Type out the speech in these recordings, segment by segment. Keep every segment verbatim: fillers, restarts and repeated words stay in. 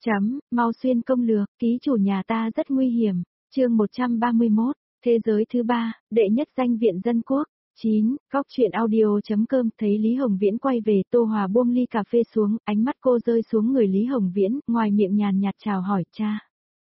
Chấm, mau xuyên công lược, ký chủ nhà ta rất nguy hiểm. Chương một trăm ba mươi mốt, thế giới thứ ba, đệ nhất danh viện dân quốc. chín, Góc truyện audio.com. Thấy Lý Hồng Viễn quay về, Tô Hòa buông ly cà phê xuống, ánh mắt cô rơi xuống người Lý Hồng Viễn, ngoài miệng nhàn nhạt chào hỏi cha.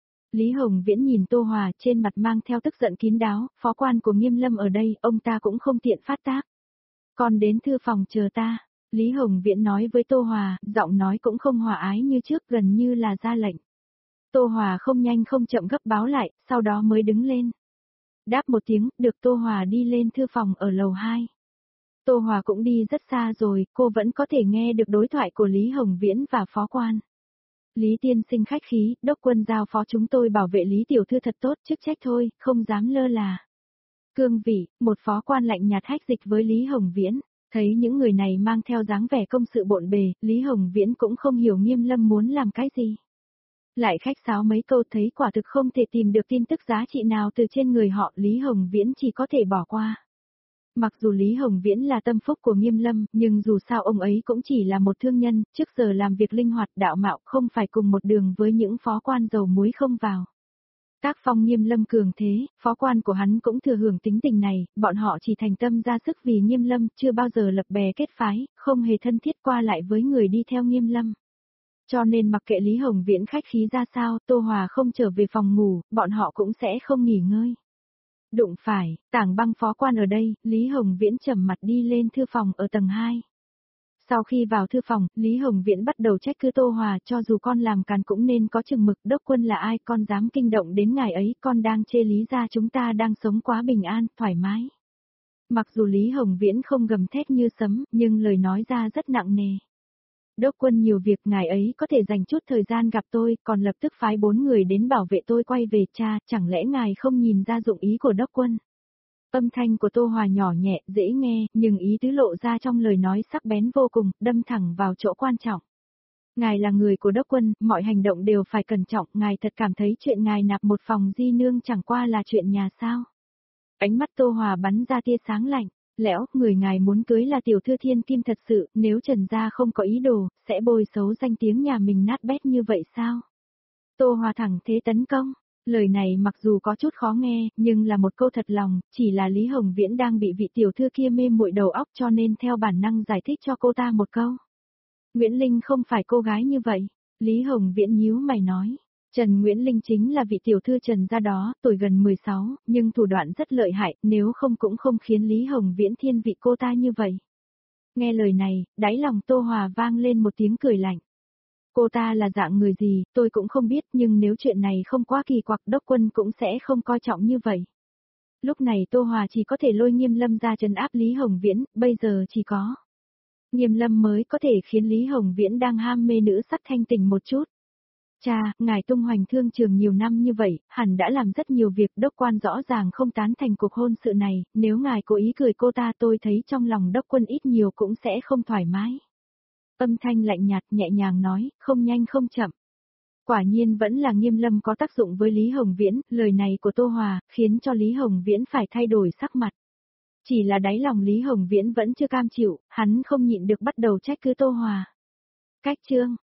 Lý Hồng Viễn nhìn Tô Hòa, trên mặt mang theo tức giận kín đáo, phó quan của Nghiêm Lâm ở đây, ông ta cũng không tiện phát tác. Còn đến thư phòng chờ ta. Lý Hồng Viễn nói với Tô Hòa, giọng nói cũng không hòa ái như trước, gần như là ra lệnh. Tô Hòa không nhanh không chậm gấp báo lại, sau đó mới đứng lên. Đáp một tiếng, được Tô Hòa đi lên thư phòng ở lầu hai. Tô Hòa cũng đi rất xa rồi, cô vẫn có thể nghe được đối thoại của Lý Hồng Viễn và phó quan. Lý tiên sinh khách khí, đốc quân giao phó chúng tôi bảo vệ Lý tiểu thư thật tốt, chức trách thôi, không dám lơ là. Cương vị, một phó quan lạnh nhạt hách dịch với Lý Hồng Viễn. Thấy những người này mang theo dáng vẻ công sự bộn bề, Lý Hồng Viễn cũng không hiểu Nghiêm Lâm muốn làm cái gì. Lại khách sáo mấy câu thấy quả thực không thể tìm được tin tức giá trị nào từ trên người họ, Lý Hồng Viễn chỉ có thể bỏ qua. Mặc dù Lý Hồng Viễn là tâm phúc của Nghiêm Lâm, nhưng dù sao ông ấy cũng chỉ là một thương nhân, trước giờ làm việc linh hoạt đạo mạo, không phải cùng một đường với những phó quan dầu muối không vào. Tác phong Nghiêm Lâm cường thế, phó quan của hắn cũng thừa hưởng tính tình này, bọn họ chỉ thành tâm ra sức vì Nghiêm Lâm, chưa bao giờ lập bè kết phái, không hề thân thiết qua lại với người đi theo Nghiêm Lâm. Cho nên mặc kệ Lý Hồng Viễn khách khí ra sao, Tô Hòa không trở về phòng ngủ, bọn họ cũng sẽ không nghỉ ngơi. Đụng phải, Tảng Băng phó quan ở đây, Lý Hồng Viễn trầm mặt đi lên thư phòng ở tầng hai. Sau khi vào thư phòng, Lý Hồng Viễn bắt đầu trách cứ Tô Hòa, cho dù con làm càn cũng nên có chừng mực, đốc quân là ai, con dám kinh động đến ngài ấy, con đang chê Lý gia chúng ta đang sống quá bình an, thoải mái. Mặc dù Lý Hồng Viễn không gầm thét như sấm, nhưng lời nói ra rất nặng nề. Đốc quân nhiều việc, ngài ấy có thể dành chút thời gian gặp tôi, còn lập tức phái bốn người đến bảo vệ tôi quay về, cha, chẳng lẽ ngài không nhìn ra dụng ý của đốc quân? Âm thanh của Tô Hòa nhỏ nhẹ, dễ nghe, nhưng ý tứ lộ ra trong lời nói sắc bén vô cùng, đâm thẳng vào chỗ quan trọng. Ngài là người của đốc quân, mọi hành động đều phải cẩn trọng, ngài thật cảm thấy chuyện ngài nạp một phòng di nương chẳng qua là chuyện nhà sao? Ánh mắt Tô Hòa bắn ra tia sáng lạnh, lẽo, người ngài muốn cưới là tiểu thư thiên kim thật sự, nếu Trần gia không có ý đồ, sẽ bôi xấu danh tiếng nhà mình nát bét như vậy sao? Tô Hòa thẳng thế tấn công. Lời này mặc dù có chút khó nghe, nhưng là một câu thật lòng, chỉ là Lý Hồng Viễn đang bị vị tiểu thư kia mê muội đầu óc cho nên theo bản năng giải thích cho cô ta một câu. Nguyễn Linh không phải cô gái như vậy, Lý Hồng Viễn nhíu mày nói. Trần Nguyễn Linh chính là vị tiểu thư Trần gia đó, tuổi gần mười sáu, nhưng thủ đoạn rất lợi hại, nếu không cũng không khiến Lý Hồng Viễn thiên vị cô ta như vậy. Nghe lời này, đáy lòng Tô Hòa vang lên một tiếng cười lạnh. Cô ta là dạng người gì, tôi cũng không biết, nhưng nếu chuyện này không quá kỳ quặc, đốc quân cũng sẽ không coi trọng như vậy. Lúc này Tô Hòa chỉ có thể lôi Nghiêm Lâm ra trấn áp Lý Hồng Viễn, bây giờ chỉ có Nghiêm Lâm mới có thể khiến Lý Hồng Viễn đang ham mê nữ sắc thanh tỉnh một chút. Cha, ngài tung hoành thương trường nhiều năm như vậy, hẳn đã làm rất nhiều việc, đốc quan rõ ràng không tán thành cuộc hôn sự này, nếu ngài cố ý cười cô ta tôi thấy trong lòng đốc quân ít nhiều cũng sẽ không thoải mái. Âm thanh lạnh nhạt nhẹ nhàng nói, không nhanh không chậm. Quả nhiên vẫn là Nghiêm Lâm có tác dụng với Lý Hồng Viễn, lời này của Tô Hòa, khiến cho Lý Hồng Viễn phải thay đổi sắc mặt. Chỉ là đáy lòng Lý Hồng Viễn vẫn chưa cam chịu, hắn không nhịn được bắt đầu trách cứ Tô Hòa. Cách chương,